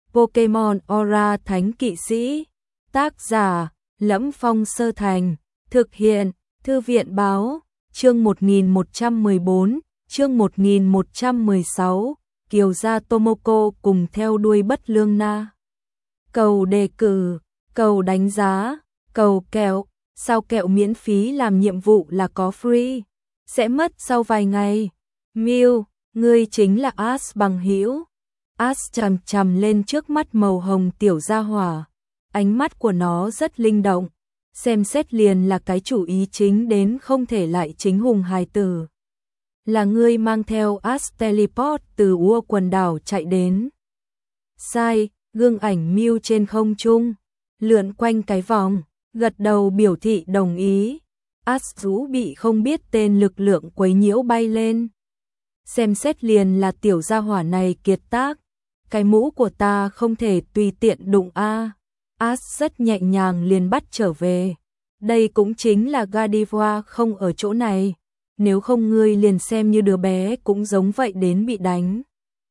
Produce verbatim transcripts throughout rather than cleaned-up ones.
Pokemon Aura Thánh Kỵ Sĩ. Tác giả: Lẫm Phong Sơ Thành. Thực hiện: Thư viện Báo. Chương một nghìn một trăm mười bốn, chương một nghìn một trăm mười sáu, Kiều gia Tomoko cùng theo đuôi bất lương na. Cầu đề cử, cầu đánh giá, cầu kẹo, sao kẹo miễn phí làm nhiệm vụ là có free, sẽ mất sau vài ngày. Mew, ngươi chính là Ash bằng hữu. Ash chằm chằm lên trước mắt màu hồng tiểu gia hỏa, ánh mắt của nó rất linh động, xem xét liền là cái chủ ý chính đến không thể lại chính hùng hài tử. Là ngươi mang theo Ash teleport từ Ua quần đảo chạy đến. Sai, gương ảnh Mew trên không trung, lượn quanh cái vòng, gật đầu biểu thị đồng ý. Ash rũ bị không biết tên lực lượng quấy nhiễu bay lên. Xem xét liền là tiểu gia hỏa này kiệt tác, cái mũ của ta không thể tùy tiện đụng a. À. Ash rất nhẹ nhàng liền bắt trở về. Đây cũng chính là Gardevoir không ở chỗ này, nếu không ngươi liền xem như đứa bé cũng giống vậy đến bị đánh.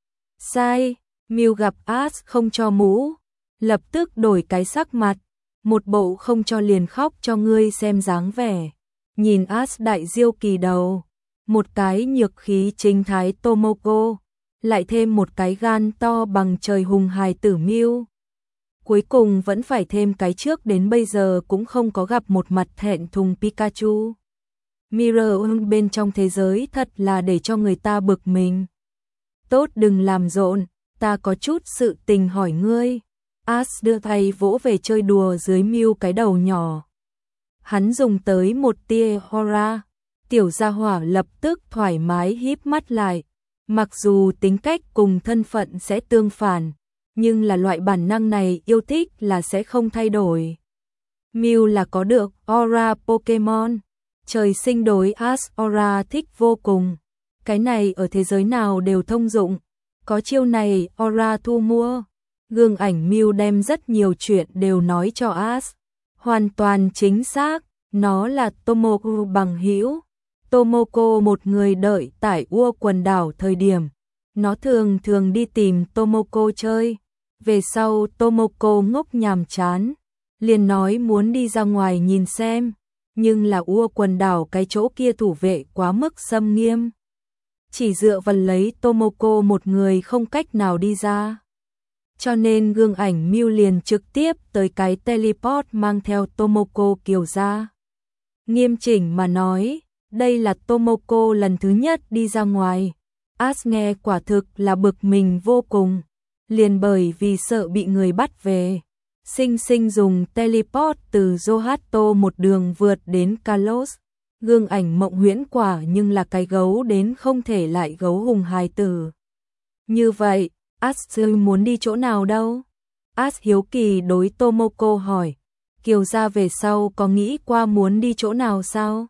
Sai, Mew gặp Ash không cho mũ, lập tức đổi cái sắc mặt, một bộ không cho liền khóc cho ngươi xem dáng vẻ. Nhìn Ash đại diêu kỳ đầu, một cái nhược khí chính thái Tomoko, lại thêm một cái gan to bằng trời hùng hài tử Mew. Cuối cùng vẫn phải thêm cái trước đến bây giờ cũng không có gặp một mặt thẹn thùng Pikachu. Mirror bên trong thế giới thật là để cho người ta bực mình. Tốt đừng làm rộn, ta có chút sự tình hỏi ngươi. Ash đưa tay vỗ về chơi đùa dưới Mew cái đầu nhỏ. Hắn dùng tới một tia aura, tiểu gia hỏa lập tức thoải mái híp mắt lại. Mặc dù tính cách cùng thân phận sẽ tương phản, nhưng là loại bản năng này yêu thích là sẽ không thay đổi. Mew là có được aura Pokemon, trời sinh đối Ash aura thích vô cùng. Cái này ở thế giới nào đều thông dụng, có chiêu này aura thu mua. Gương ảnh Mew đem rất nhiều chuyện đều nói cho Ash. Hoàn toàn chính xác, nó là Tomoko bằng hữu. Tomoko một người đợi tại Ua quần đảo thời điểm, nó thường thường đi tìm Tomoko chơi. Về sau Tomoko ngốc nhàm chán, liền nói muốn đi ra ngoài nhìn xem, nhưng là Ua quần đảo cái chỗ kia thủ vệ quá mức xâm nghiêm. Chỉ dựa vào lấy Tomoko một người không cách nào đi ra. Cho nên gương ảnh Mew liền trực tiếp tới cái teleport mang theo Tomoko Kiều ra. Nghiêm chỉnh mà nói, đây là Tomoko lần thứ nhất đi ra ngoài. Ash nghe quả thực là bực mình vô cùng, liền bởi vì sợ bị người bắt về, sinh sinh dùng teleport từ Johto một đường vượt đến Kalos. Gương ảnh mộng huyễn quả nhưng là cái gấu đến không thể lại gấu hùng hài tử. Như vậy, Ash muốn đi chỗ nào đâu? Ash hiếu kỳ đối Tomoko hỏi, Kiều gia về sau có nghĩ qua muốn đi chỗ nào sao?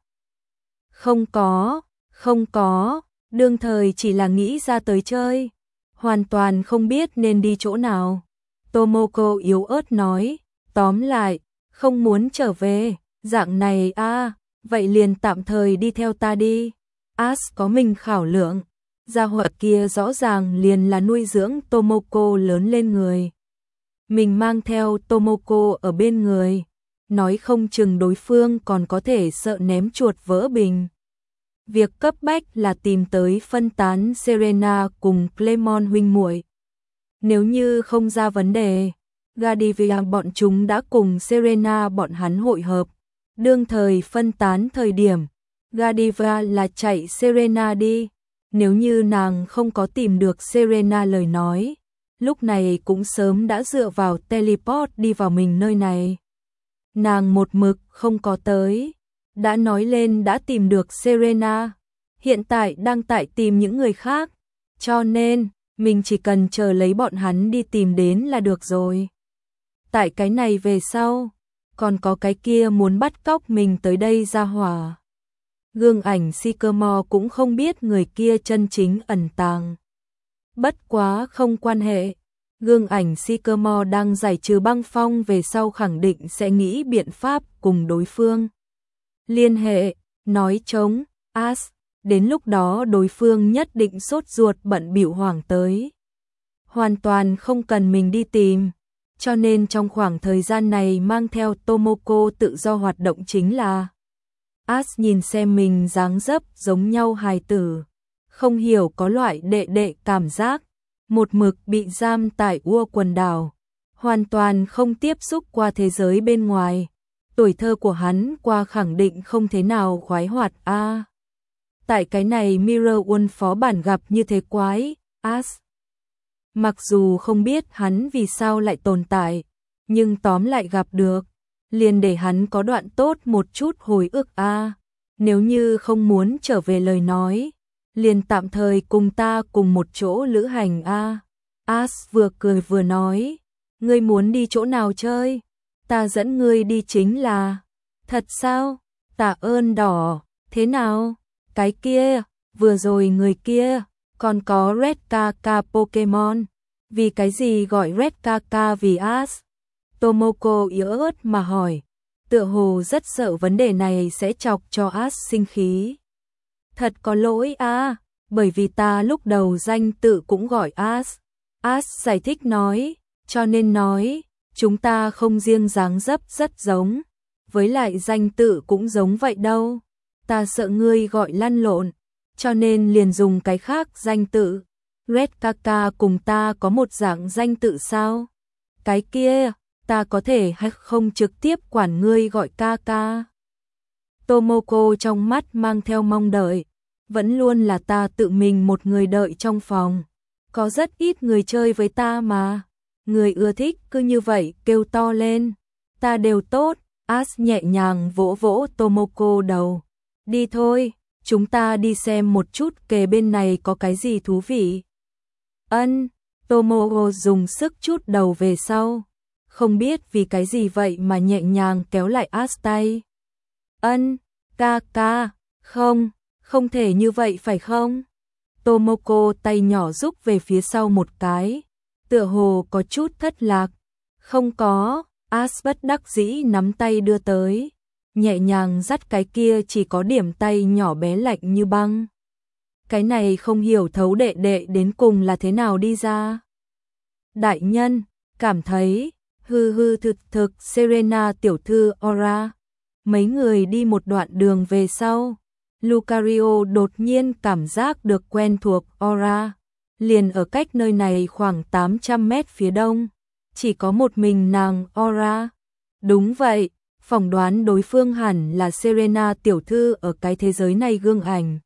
Không có, không có, đương thời chỉ là nghĩ ra tới chơi, hoàn toàn không biết nên đi chỗ nào. Tomoko yếu ớt nói, tóm lại, không muốn trở về, dạng này à, vậy liền tạm thời đi theo ta đi. Ash có mình khảo lượng, gia hỏa kia rõ ràng liền là nuôi dưỡng Tomoko lớn lên người. Mình mang theo Tomoko ở bên người, nói không chừng đối phương còn có thể sợ ném chuột vỡ bình. Việc cấp bách là tìm tới phân tán Serena cùng Clemon huynh muội. Nếu như không ra vấn đề, Gardevoir bọn chúng đã cùng Serena bọn hắn hội hợp. Đương thời phân tán thời điểm, Gardevoir là chạy Serena đi. Nếu như nàng không có tìm được Serena lời nói, lúc này cũng sớm đã dựa vào teleport đi vào mình nơi này. Nàng một mực không có tới, đã nói lên đã tìm được Serena, hiện tại đang tại tìm những người khác, cho nên mình chỉ cần chờ lấy bọn hắn đi tìm đến là được rồi. Tại cái này về sau, còn có cái kia muốn bắt cóc mình tới đây ra hỏa. Gương ảnh Sycamore cũng không biết người kia chân chính ẩn tàng. Bất quá không quan hệ, gương ảnh Sycamore đang giải trừ băng phong về sau khẳng định sẽ nghĩ biện pháp cùng đối phương liên hệ, nói chống, Ash, đến lúc đó đối phương nhất định sốt ruột bận bịu hoảng tới. hoàn toàn không cần mình đi tìm. Cho nên trong khoảng thời gian này mang theo Tomoko tự do hoạt động chính là Ash nhìn xem mình dáng dấp giống nhau hài tử, không hiểu có loại đệ đệ cảm giác, một mực bị giam tại Ua quần đảo, hoàn toàn không tiếp xúc qua thế giới bên ngoài. Tuổi thơ của hắn qua khẳng định không thế nào khoái hoạt a. À, tại cái này Mirror World phó bản gặp như thế quái, Ash mặc dù không biết hắn vì sao lại tồn tại, nhưng tóm lại gặp được, liền để hắn có đoạn tốt một chút hồi ức a. À, nếu như không muốn trở về lời nói, liền tạm thời cùng ta cùng một chỗ lữ hành a. À, Ash vừa cười vừa nói, ngươi muốn đi chỗ nào chơi? Ta dẫn ngươi đi chính là. Thật sao? Tạ ơn đỏ, thế nào? Cái kia, vừa rồi người kia, còn có Red Kaka Pokemon. Vì cái gì gọi Red Kaka vì Ash? Tomoko yếu ớt mà hỏi, tựa hồ rất sợ vấn đề này sẽ chọc cho Ash sinh khí. Thật có lỗi a, à, bởi vì ta lúc đầu danh tự cũng gọi Ash. Ash giải thích nói, cho nên nói, chúng ta không riêng dáng dấp rất giống, với lại danh tự cũng giống vậy đâu. Ta sợ ngươi gọi lăn lộn, cho nên liền dùng cái khác danh tự. Red Kaka cùng ta có một dạng danh tự sao? Cái kia, ta có thể hay không trực tiếp quản ngươi gọi Kaka? Tomoko trong mắt mang theo mong đợi, vẫn luôn là ta tự mình một người đợi trong phòng. Có rất ít người chơi với ta mà. Người ưa thích cứ như vậy kêu to lên. Ta đều tốt. Ash nhẹ nhàng vỗ vỗ Tomoko đầu. Đi thôi, chúng ta đi xem một chút kề bên này có cái gì thú vị. Ân, Tomoko dùng sức chút đầu về sau. Không biết vì cái gì vậy mà nhẹ nhàng kéo lại Ash tay. Ân, ca ca, không, không thể như vậy phải không? Tomoko tay nhỏ rúc về phía sau một cái, tựa hồ có chút thất lạc. Không có, Ash bất đắc dĩ nắm tay đưa tới, nhẹ nhàng dắt cái kia chỉ có điểm tay nhỏ bé lạnh như băng. Cái này không hiểu thấu đệ đệ đến cùng là thế nào đi ra. Đại nhân, cảm thấy, hư hư thực thực Serena tiểu thư Aura. Mấy người đi một đoạn đường về sau, Lucario đột nhiên cảm giác được quen thuộc Aura. Liền ở cách nơi này khoảng tám trăm mét phía đông, chỉ có một mình nàng Aura. Đúng vậy, phỏng đoán đối phương hẳn là Serena tiểu thư ở cái thế giới này gương ảnh.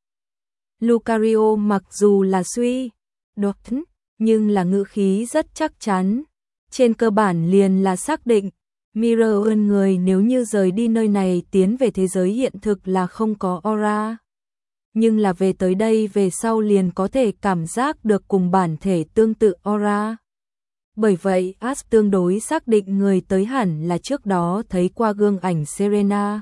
Lucario mặc dù là suy đoán, nhưng là ngữ khí rất chắc chắn. Trên cơ bản liền là xác định, Mirror ơn người nếu như rời đi nơi này tiến về thế giới hiện thực là không có Aura. Nhưng là về tới đây về sau liền có thể cảm giác được cùng bản thể tương tự Aura. Bởi vậy Ash tương đối xác định người tới hẳn là trước đó thấy qua gương ảnh Serena.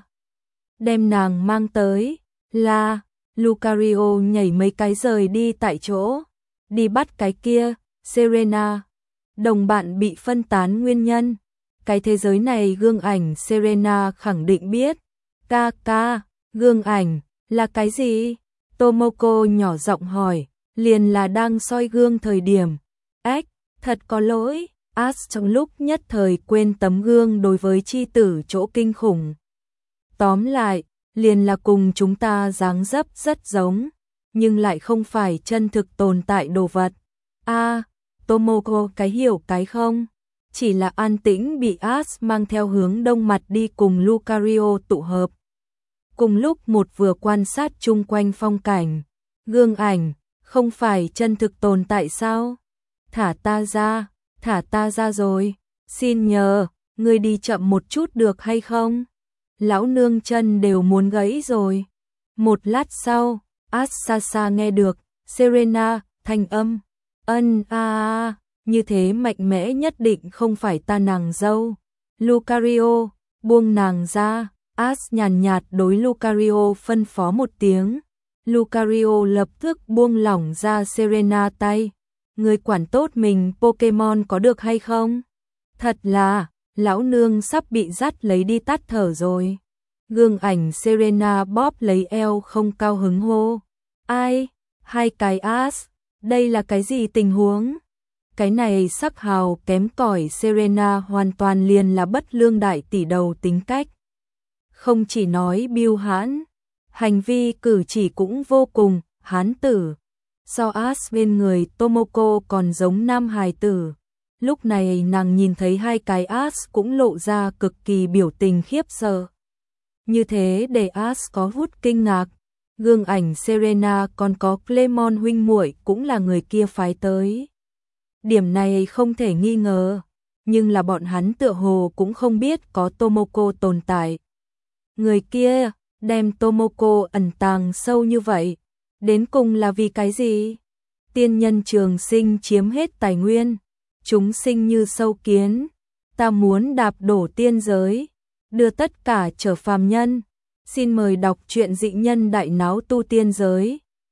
Đem nàng mang tới là Lucario nhảy mấy cái rời đi tại chỗ, đi bắt cái kia, Serena. Đồng bạn bị phân tán nguyên nhân. Cái thế giới này gương ảnh Serena khẳng định biết. Ca ca, gương ảnh, là cái gì? Tomoko nhỏ giọng hỏi, liền là đang soi gương thời điểm. Ếch, thật có lỗi, Ash trong lúc nhất thời quên tấm gương đối với chi tử chỗ kinh khủng. Tóm lại, liền là cùng chúng ta dáng dấp rất giống, nhưng lại không phải chân thực tồn tại đồ vật. A, à, Tomoko cái hiểu cái không? Chỉ là an tĩnh bị Ash mang theo hướng đông mặt đi cùng Lucario tụ hợp. Cùng lúc một vừa quan sát chung quanh phong cảnh, gương ảnh, không phải chân thực tồn tại sao? Thả ta ra, thả ta ra rồi, xin nhờ, ngươi đi chậm một chút được hay không? Lão nương chân đều muốn gãy rồi. Một lát sau, Ash xa xa nghe được, Serena, thanh âm, ân a a, như thế mạnh mẽ nhất định không phải ta nàng dâu. Lucario, buông nàng ra. Ash nhàn nhạt đối Lucario phân phó một tiếng. Lucario lập tức buông lỏng ra Serena tay. Người quản tốt mình Pokemon có được hay không? Thật là, lão nương sắp bị dắt lấy đi tắt thở rồi. Gương ảnh Serena bóp lấy eo không cao hứng hô. Ai? Hai cái Ash, đây là cái gì tình huống? Cái này sắc hào kém cỏi Serena hoàn toàn liền là bất lương đại tỷ đầu tính cách. Không chỉ nói biêu hãn, hành vi cử chỉ cũng vô cùng hán tử. So As bên người Tomoko còn giống nam hài tử. Lúc này nàng nhìn thấy hai cái As cũng lộ ra cực kỳ biểu tình khiếp sợ. Như thế để As có hút kinh ngạc. Gương ảnh Serena còn có Clemon huynh muội cũng là người kia phái tới. Điểm này không thể nghi ngờ, nhưng là bọn hắn tựa hồ cũng không biết có Tomoko tồn tại. Người kia đem Tomoko ẩn tàng sâu như vậy, đến cùng là vì cái gì? Tiên nhân trường sinh chiếm hết tài nguyên, chúng sinh như sâu kiến, ta muốn đạp đổ tiên giới, đưa tất cả trở phàm nhân. Xin mời đọc truyện Dị Nhân Đại Náo Tu Tiên Giới.